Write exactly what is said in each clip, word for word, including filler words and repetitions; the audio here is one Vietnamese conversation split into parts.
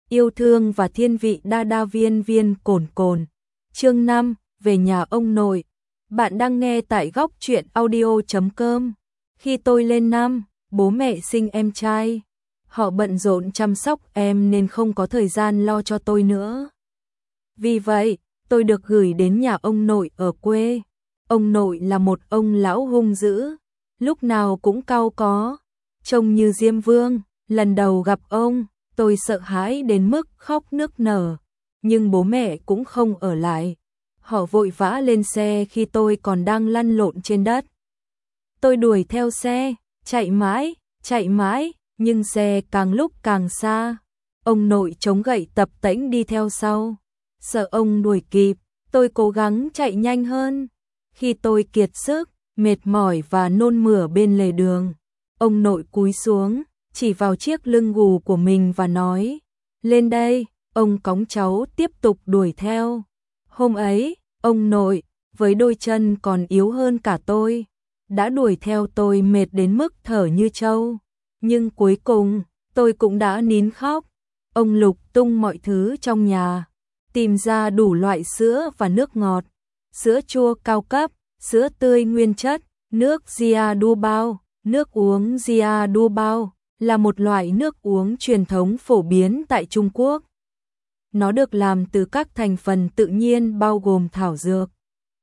Yêu thương và thiên vị đa đa viên viên cồn cồn. Chương năm, về nhà ông nội. Bạn đang nghe tại góc truyện audio chấm com. Khi tôi lên năm, bố mẹ sinh em trai. Họ bận rộn chăm sóc em nên không có thời gian lo cho tôi nữa. Vì vậy, tôi được gửi đến nhà ông nội ở quê. Ông nội là một ông lão hung dữ, lúc nào cũng cau có, trông như Diêm Vương. Lần đầu gặp ông, tôi sợ hãi đến mức khóc nức nở, nhưng bố mẹ cũng không ở lại. Họ vội vã lên xe khi tôi còn đang lăn lộn trên đất. Tôi đuổi theo xe, chạy mãi, chạy mãi, nhưng xe càng lúc càng xa. Ông nội chống gậy tập tễnh đi theo sau. Sợ ông đuổi kịp, tôi cố gắng chạy nhanh hơn. Khi tôi kiệt sức, mệt mỏi và nôn mửa bên lề đường, ông nội cúi xuống, chỉ vào chiếc lưng gù của mình và nói, lên đây. Ông cõng cháu tiếp tục đuổi theo. Hôm ấy, ông nội, với đôi chân còn yếu hơn cả tôi, đã đuổi theo tôi mệt đến mức thở như trâu. Nhưng cuối cùng, tôi cũng đã nín khóc. Ông lục tung mọi thứ trong nhà, tìm ra đủ loại sữa và nước ngọt, sữa chua cao cấp, sữa tươi nguyên chất, nước Gia Du Bao. Nước uống Gia Du Bao là một loại nước uống truyền thống phổ biến tại Trung Quốc. Nó được làm từ các thành phần tự nhiên bao gồm thảo dược,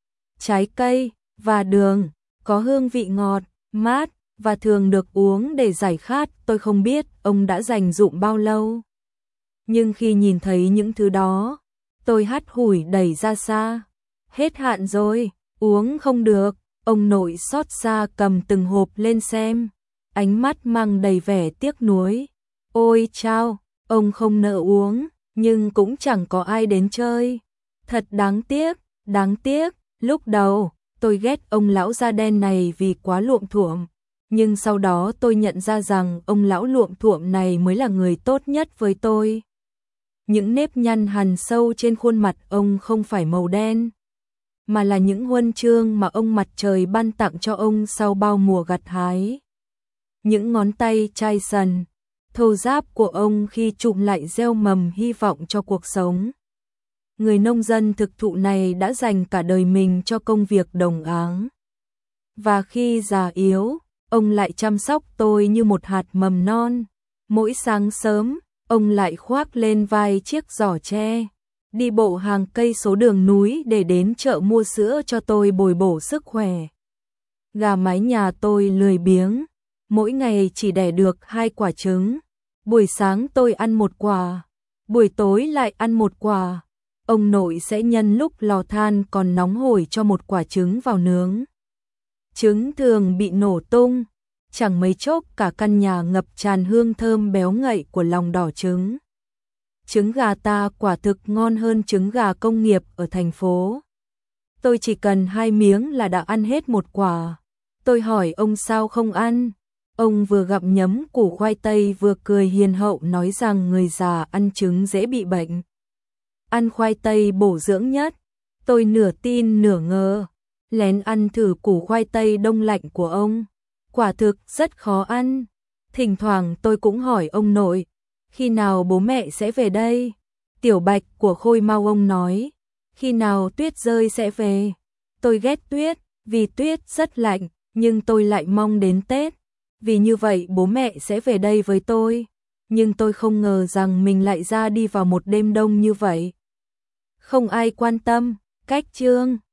trái cây và đường, có hương vị ngọt, mát và thường được uống để giải khát. Tôi không biết ông đã dành dụm bao lâu, nhưng khi nhìn thấy những thứ đó, tôi hắt hủi đẩy ra xa. Hết hạn rồi, uống không được. Ông nội xót xa cầm từng hộp lên xem, ánh mắt mang đầy vẻ tiếc nuối. Ôi chao, ông không nỡ uống, nhưng cũng chẳng có ai đến chơi. Thật đáng tiếc, đáng tiếc. Lúc đầu, tôi ghét ông lão da đen này vì quá luộm thuộm, nhưng sau đó tôi nhận ra rằng ông lão luộm thuộm này mới là người tốt nhất với tôi. Những nếp nhăn hằn sâu trên khuôn mặt ông không phải màu đen, mà là những huân chương mà ông mặt trời ban tặng cho ông sau bao mùa gặt hái. Những ngón tay chai sần, thô ráp của ông khi chụm lại gieo mầm hy vọng cho cuộc sống. Người nông dân thực thụ này đã dành cả đời mình cho công việc đồng áng. Và khi già yếu, ông lại chăm sóc tôi như một hạt mầm non. Mỗi sáng sớm, ông lại khoác lên vai chiếc giỏ tre, đi bộ hàng cây số đường núi để đến chợ mua sữa cho tôi bồi bổ sức khỏe. Gà mái nhà tôi lười biếng, mỗi ngày chỉ đẻ được hai quả trứng. Buổi sáng tôi ăn một quả, buổi tối lại ăn một quả. Ông nội sẽ nhân lúc lò than còn nóng hổi cho một quả trứng vào nướng. Trứng thường bị nổ tung, chẳng mấy chốc cả căn nhà ngập tràn hương thơm béo ngậy của lòng đỏ trứng. Trứng gà ta quả thực ngon hơn trứng gà công nghiệp ở thành phố. Tôi chỉ cần hai miếng là đã ăn hết một quả. Tôi hỏi ông sao không ăn. Ông vừa gặm nhấm củ khoai tây vừa cười hiền hậu nói rằng người già ăn trứng dễ bị bệnh. Ăn khoai tây bổ dưỡng nhất. Tôi nửa tin nửa ngờ, lén ăn thử củ khoai tây đông lạnh của ông. Quả thực rất khó ăn. Thỉnh thoảng tôi cũng hỏi ông nội, khi nào bố mẹ sẽ về đây? Tiểu Bạch của Khôi Mau ông nói, khi nào tuyết rơi sẽ về. Tôi ghét tuyết, vì tuyết rất lạnh, nhưng tôi lại mong đến Tết, vì như vậy bố mẹ sẽ về đây với tôi. Nhưng tôi không ngờ rằng mình lại ra đi vào một đêm đông như vậy. Không ai quan tâm. Cách chương